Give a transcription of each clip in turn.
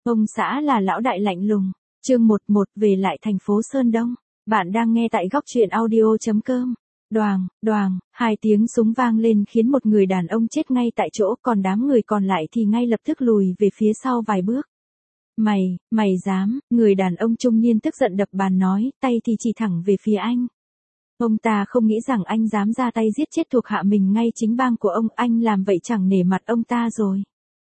Ông xã là lão đại lạnh lùng. Chương 11 về lại thành phố Sơn Đông. Bạn đang nghe tại góc truyện audio.com. Đoàng, đoàng, hai tiếng súng vang lên khiến một người đàn ông chết ngay tại chỗ, còn đám người còn lại thì ngay lập tức lùi về phía sau vài bước. Mày dám, người đàn ông trung niên tức giận đập bàn nói, tay thì chỉ thẳng về phía anh. Ông ta không nghĩ rằng anh dám ra tay giết chết thuộc hạ mình ngay chính bang của ông, anh làm vậy chẳng nể mặt ông ta rồi.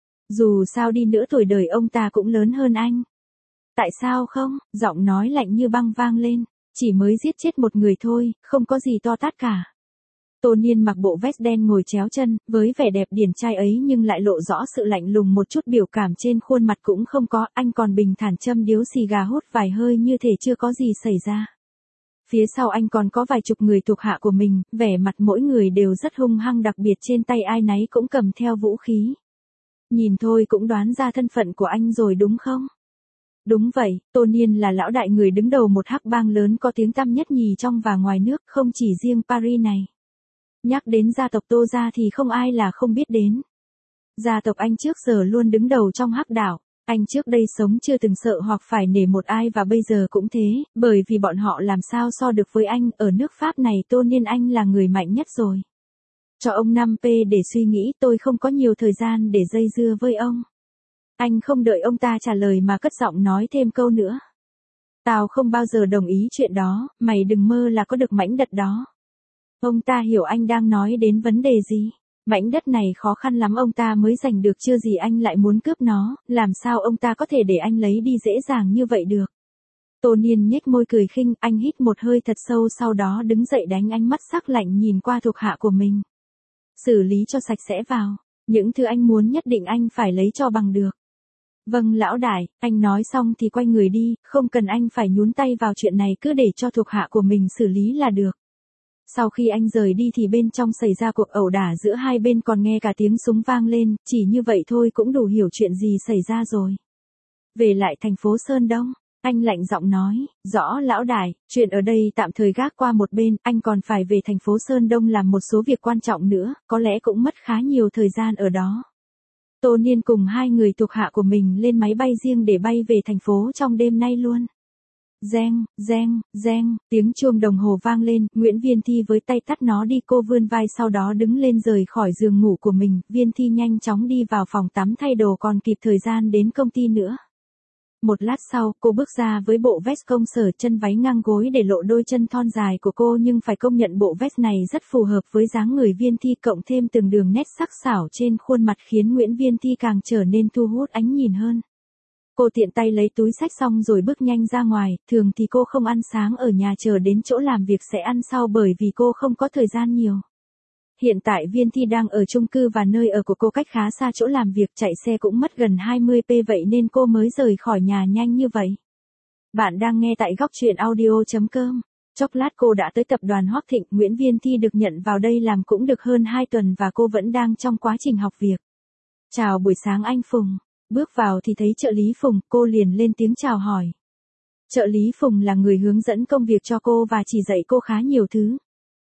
Dù sao đi nữa tuổi đời ông ta cũng lớn hơn anh. Tại sao không? Giọng nói lạnh như băng vang lên. Chỉ mới giết chết một người thôi, không có gì to tát cả. Tô Niên mặc bộ vest đen ngồi chéo chân, với vẻ đẹp điển trai ấy nhưng lại lộ rõ sự lạnh lùng, một chút biểu cảm trên khuôn mặt cũng không có, anh còn bình thản châm điếu xì gà hút vài hơi như thể chưa có gì xảy ra. Phía sau anh còn có vài chục người thuộc hạ của mình, vẻ mặt mỗi người đều rất hung hăng, đặc biệt trên tay ai nấy cũng cầm theo vũ khí. Nhìn thôi cũng đoán ra thân phận của anh rồi đúng không? Đúng vậy, Tô Niên là lão đại, người đứng đầu một hắc bang lớn có tiếng tăm nhất nhì trong và ngoài nước, không chỉ riêng Paris này. Nhắc đến gia tộc Tô gia thì không ai là không biết đến. Gia tộc anh trước giờ luôn đứng đầu trong hắc đảo. Anh trước đây sống chưa từng sợ hoặc phải nể một ai và bây giờ cũng thế, bởi vì bọn họ làm sao so được với anh, ở nước Pháp này Tô Niên anh là người mạnh nhất rồi. Cho ông 5p để suy nghĩ, tôi không có nhiều thời gian để dây dưa với ông. Anh không đợi ông ta trả lời mà cất giọng nói thêm câu nữa. Tao không bao giờ đồng ý chuyện đó, mày đừng mơ là có được mảnh đất đó. Ông ta hiểu anh đang nói đến vấn đề gì. Mảnh đất này khó khăn lắm ông ta mới giành được, chưa gì anh lại muốn cướp nó, làm sao ông ta có thể để anh lấy đi dễ dàng như vậy được. Tô Niên nhếch môi cười khinh, anh hít một hơi thật sâu sau đó đứng dậy đánh ánh mắt sắc lạnh nhìn qua thuộc hạ của mình. Xử lý cho sạch sẽ vào, những thứ anh muốn nhất định anh phải lấy cho bằng được. Vâng lão đại, anh nói xong thì quay người đi, không cần anh phải nhúng tay vào chuyện này, cứ để cho thuộc hạ của mình xử lý là được. Sau khi anh rời đi thì bên trong xảy ra cuộc ẩu đả giữa hai bên, còn nghe cả tiếng súng vang lên, chỉ như vậy thôi cũng đủ hiểu chuyện gì xảy ra rồi. Về lại thành phố Sơn Đông, anh lạnh giọng nói, rõ lão đại, chuyện ở đây tạm thời gác qua một bên, anh còn phải về thành phố Sơn Đông làm một số việc quan trọng nữa, có lẽ cũng mất khá nhiều thời gian ở đó. Tô Niên cùng hai người thuộc hạ của mình lên máy bay riêng để bay về thành phố trong đêm nay luôn. Reng, reng, reng, tiếng chuông đồng hồ vang lên, Nguyễn Viên Thi với tay tắt nó đi, cô vươn vai sau đó đứng lên rời khỏi giường ngủ của mình, Viên Thi nhanh chóng đi vào phòng tắm thay đồ còn kịp thời gian đến công ty nữa. Một lát sau, cô bước ra với bộ vest công sở, chân váy ngang gối để lộ đôi chân thon dài của cô, nhưng phải công nhận bộ vest này rất phù hợp với dáng người Viên Thi, cộng thêm từng đường nét sắc sảo trên khuôn mặt khiến Nguyễn Viên Thi càng trở nên thu hút ánh nhìn hơn. Cô tiện tay lấy túi xách xong rồi bước nhanh ra ngoài, thường thì cô không ăn sáng ở nhà, chờ đến chỗ làm việc sẽ ăn sau bởi vì cô không có thời gian nhiều. Hiện tại Viên Thi đang ở chung cư và nơi ở của cô cách khá xa chỗ làm việc, chạy xe cũng mất gần 20p, vậy nên cô mới rời khỏi nhà nhanh như vậy. Bạn đang nghe tại góc truyện audio.com. Chốc lát cô đã tới tập đoàn Hoắc Thịnh, Nguyễn Viên Thi được nhận vào đây làm cũng được hơn 2 tuần và cô vẫn đang trong quá trình học việc. Chào buổi sáng anh Phùng. Bước vào thì thấy trợ lý Phùng, cô liền lên tiếng chào hỏi. Trợ lý Phùng là người hướng dẫn công việc cho cô và chỉ dạy cô khá nhiều thứ.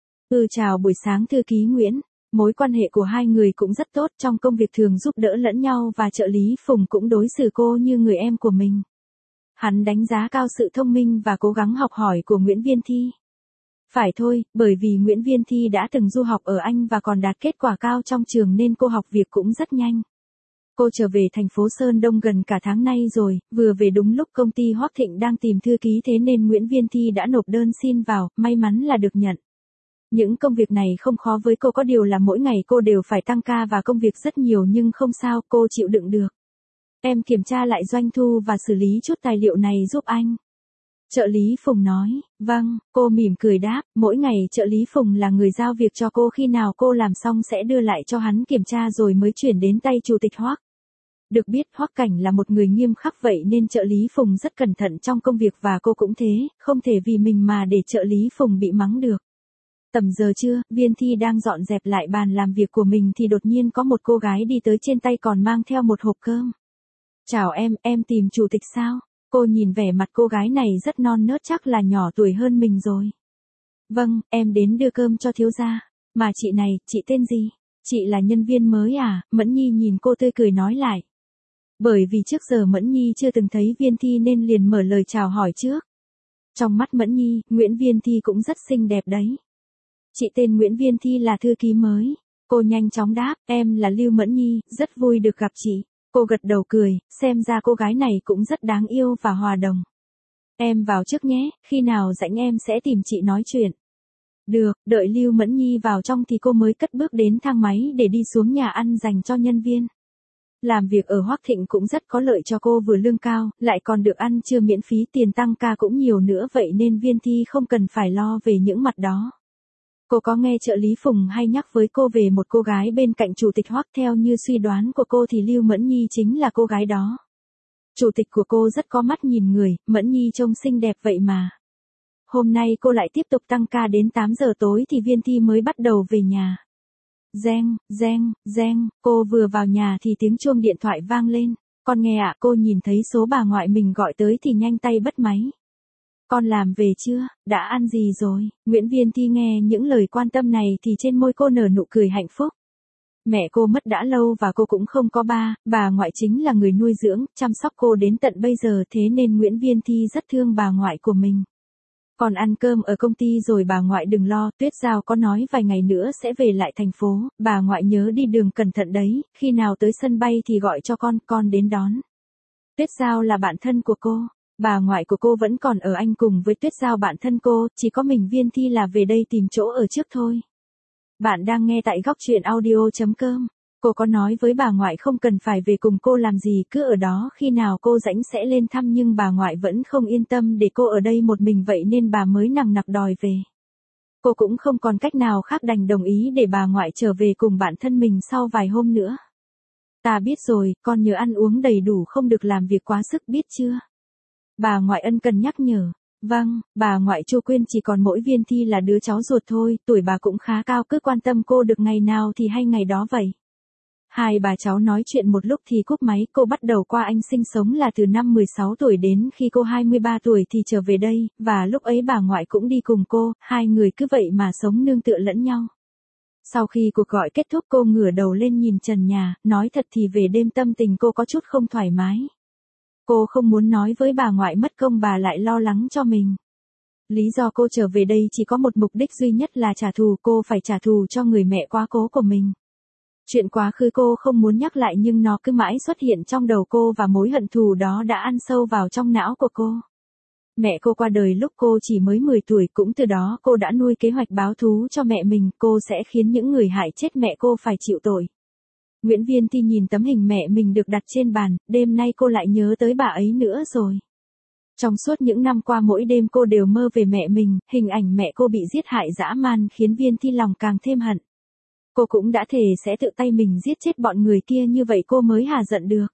Chào buổi sáng thư ký Nguyễn. Mối quan hệ của hai người cũng rất tốt, trong công việc thường giúp đỡ lẫn nhau và trợ lý Phùng cũng đối xử cô như người em của mình. Hắn đánh giá cao sự thông minh và cố gắng học hỏi của Nguyễn Viên Thi. Phải thôi, bởi vì Nguyễn Viên Thi đã từng du học ở Anh và còn đạt kết quả cao trong trường nên cô học việc cũng rất nhanh. Cô trở về thành phố Sơn Đông gần cả tháng nay rồi, vừa về đúng lúc công ty Hoắc Thịnh đang tìm thư ký, thế nên Nguyễn Viên Thi đã nộp đơn xin vào, may mắn là được nhận. Những công việc này không khó với cô, có điều là mỗi ngày cô đều phải tăng ca và công việc rất nhiều, nhưng không sao, cô chịu đựng được. Em kiểm tra lại doanh thu và xử lý chút tài liệu này giúp anh. Trợ lý Phùng nói, vâng, cô mỉm cười đáp, mỗi ngày trợ lý Phùng là người giao việc cho cô, khi nào cô làm xong sẽ đưa lại cho hắn kiểm tra rồi mới chuyển đến tay chủ tịch Hoắc. Được biết Hoắc Cảnh là một người nghiêm khắc, vậy nên trợ lý Phùng rất cẩn thận trong công việc và cô cũng thế, không thể vì mình mà để trợ lý Phùng bị mắng được. Tầm giờ trưa, Viên Thi đang dọn dẹp lại bàn làm việc của mình thì đột nhiên có một cô gái đi tới, trên tay còn mang theo một hộp cơm. Chào em tìm chủ tịch sao? Cô nhìn vẻ mặt cô gái này rất non nớt, chắc là nhỏ tuổi hơn mình rồi. Vâng, em đến đưa cơm cho thiếu gia. Mà chị này, chị tên gì? Chị là nhân viên mới à? Mẫn Nhi nhìn cô tươi cười nói lại. Bởi vì trước giờ Mẫn Nhi chưa từng thấy Viên Thi nên liền mở lời chào hỏi trước. Trong mắt Mẫn Nhi, Nguyễn Viên Thi cũng rất xinh đẹp đấy. Chị tên Nguyễn Viên Thi là thư ký mới. Cô nhanh chóng đáp, em là Lưu Mẫn Nhi, rất vui được gặp chị. Cô gật đầu cười, xem ra cô gái này cũng rất đáng yêu và hòa đồng. Em vào trước nhé, khi nào rảnh em sẽ tìm chị nói chuyện. Được, đợi Lưu Mẫn Nhi vào trong thì cô mới cất bước đến thang máy để đi xuống nhà ăn dành cho nhân viên. Làm việc ở Hoắc Thịnh cũng rất có lợi cho cô, vừa lương cao, lại còn được ăn trưa miễn phí, tiền tăng ca cũng nhiều nữa, vậy nên Viên Thi không cần phải lo về những mặt đó. Cô có nghe trợ lý Phùng hay nhắc với cô về một cô gái bên cạnh chủ tịch Hoắc, theo như suy đoán của cô thì Lưu Mẫn Nhi chính là cô gái đó. Chủ tịch của cô rất có mắt nhìn người, Mẫn Nhi trông xinh đẹp vậy mà. Hôm nay cô lại tiếp tục tăng ca đến 8 giờ tối thì Viên Thi mới bắt đầu về nhà. Reng, reng, reng, cô vừa vào nhà thì tiếng chuông điện thoại vang lên. Con nghe ạ, cô nhìn thấy số bà ngoại mình gọi tới thì nhanh tay bắt máy. Con làm về chưa, đã ăn gì rồi? Nguyễn Viên Thi nghe những lời quan tâm này thì trên môi cô nở nụ cười hạnh phúc. Mẹ cô mất đã lâu và cô cũng không có ba, bà ngoại chính là người nuôi dưỡng, chăm sóc cô đến tận bây giờ, thế nên Nguyễn Viên Thi rất thương bà ngoại của mình. Còn ăn cơm ở công ty rồi bà ngoại đừng lo, Tuyết Giao có nói vài ngày nữa sẽ về lại thành phố, bà ngoại nhớ đi đường cẩn thận đấy, khi nào tới sân bay thì gọi cho con đến đón. Tuyết Giao là bạn thân của cô, bà ngoại của cô vẫn còn ở Anh cùng với Tuyết Giao bạn thân cô, chỉ có mình Viên Thi là về đây tìm chỗ ở trước thôi. Bạn đang nghe tại góc truyện audio.com. Cô có nói với bà ngoại không cần phải về cùng cô làm gì, cứ ở đó, khi nào cô rảnh sẽ lên thăm, nhưng bà ngoại vẫn không yên tâm để cô ở đây một mình, vậy nên bà mới nằng nặc đòi về. Cô cũng không còn cách nào khác đành đồng ý để bà ngoại trở về cùng bạn thân mình sau vài hôm nữa. Ta biết rồi, con nhớ ăn uống đầy đủ, không được làm việc quá sức, biết chưa? Bà ngoại ân cần nhắc nhở. Vâng, bà ngoại Chu Quyên, chỉ còn mỗi Viên Thi là đứa cháu ruột thôi, tuổi bà cũng khá cao, cứ quan tâm cô được ngày nào thì hay ngày đó vậy. Hai bà cháu nói chuyện một lúc thì cúp máy. Cô bắt đầu qua Anh sinh sống là từ năm 16 tuổi đến khi cô 23 tuổi thì trở về đây, và lúc ấy bà ngoại cũng đi cùng cô, hai người cứ vậy mà sống nương tựa lẫn nhau. Sau khi cuộc gọi kết thúc cô ngửa đầu lên nhìn trần nhà, nói thật thì về đêm tâm tình cô có chút không thoải mái. Cô không muốn nói với bà ngoại mất công bà lại lo lắng cho mình. Lý do cô trở về đây chỉ có một mục đích duy nhất là trả thù, cô phải trả thù cho người mẹ quá cố của mình. Chuyện quá khứ cô không muốn nhắc lại nhưng nó cứ mãi xuất hiện trong đầu cô và mối hận thù đó đã ăn sâu vào trong não của cô. Mẹ cô qua đời lúc cô chỉ mới 10 tuổi, cũng từ đó cô đã nuôi kế hoạch báo thù cho mẹ mình, cô sẽ khiến những người hại chết mẹ cô phải chịu tội. Nguyễn Viên Thi nhìn tấm hình mẹ mình được đặt trên bàn, đêm nay cô lại nhớ tới bà ấy nữa rồi. Trong suốt những năm qua mỗi đêm cô đều mơ về mẹ mình, hình ảnh mẹ cô bị giết hại dã man khiến Viên Thi lòng càng thêm hận. Cô cũng đã thề sẽ tự tay mình giết chết bọn người kia, như vậy cô mới hà giận được.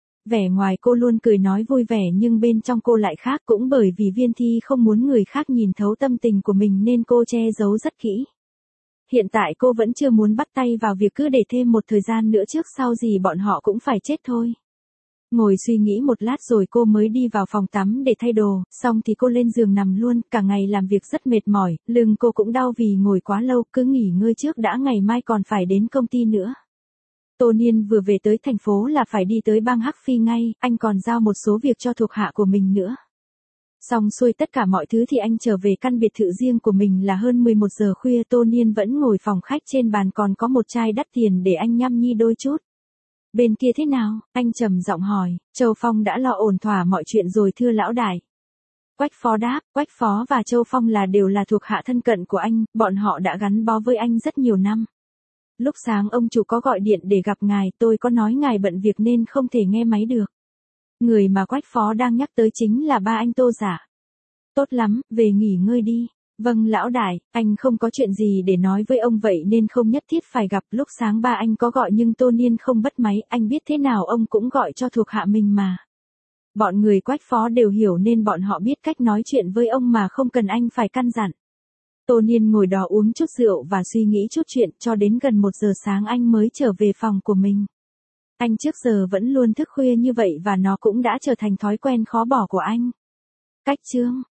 Vẻ ngoài cô luôn cười nói vui vẻ nhưng bên trong cô lại khác, cũng bởi vì Viên Thi không muốn người khác nhìn thấu tâm tình của mình nên cô che giấu rất kỹ. Hiện tại cô vẫn chưa muốn bắt tay vào việc, cứ để thêm một thời gian nữa, trước sau gì bọn họ cũng phải chết thôi. Ngồi suy nghĩ một lát rồi cô mới đi vào phòng tắm để thay đồ, xong thì cô lên giường nằm luôn, cả ngày làm việc rất mệt mỏi, lưng cô cũng đau vì ngồi quá lâu, cứ nghỉ ngơi trước đã, ngày mai còn phải đến công ty nữa. Tô Niên vừa về tới thành phố là phải đi tới bang Hắc Phi ngay, anh còn giao một số việc cho thuộc hạ của mình nữa. Xong xuôi tất cả mọi thứ thì anh trở về căn biệt thự riêng của mình là hơn 11 giờ khuya. Tô Niên vẫn ngồi phòng khách, trên bàn còn có một chai đắt tiền để anh nhâm nhi đôi chút. Bên kia thế nào? Anh trầm giọng hỏi. Châu Phong đã lo ổn thỏa mọi chuyện rồi thưa lão đại. Quách Phó đáp. Quách Phó và Châu Phong đều là thuộc hạ thân cận của anh, bọn họ đã gắn bó với anh rất nhiều năm. Lúc sáng ông chủ có gọi điện để gặp ngài, tôi có nói ngài bận việc nên không thể nghe máy được. Người mà Quách Phó đang nhắc tới chính là ba anh Tô Giả. Tốt lắm, về nghỉ ngơi đi. Vâng lão đại, anh không có chuyện gì để nói với ông vậy nên không nhất thiết phải gặp. Lúc sáng ba anh có gọi nhưng Tô Niên không bắt máy, anh biết thế nào ông cũng gọi cho thuộc hạ mình mà. Bọn người Quách Phó đều hiểu nên bọn họ biết cách nói chuyện với ông mà không cần anh phải căn dặn. Tô Niên ngồi đó uống chút rượu và suy nghĩ chút chuyện, cho đến gần 1 giờ sáng anh mới trở về phòng của mình. Anh trước giờ vẫn luôn thức khuya như vậy và nó cũng đã trở thành thói quen khó bỏ của anh. Cách chương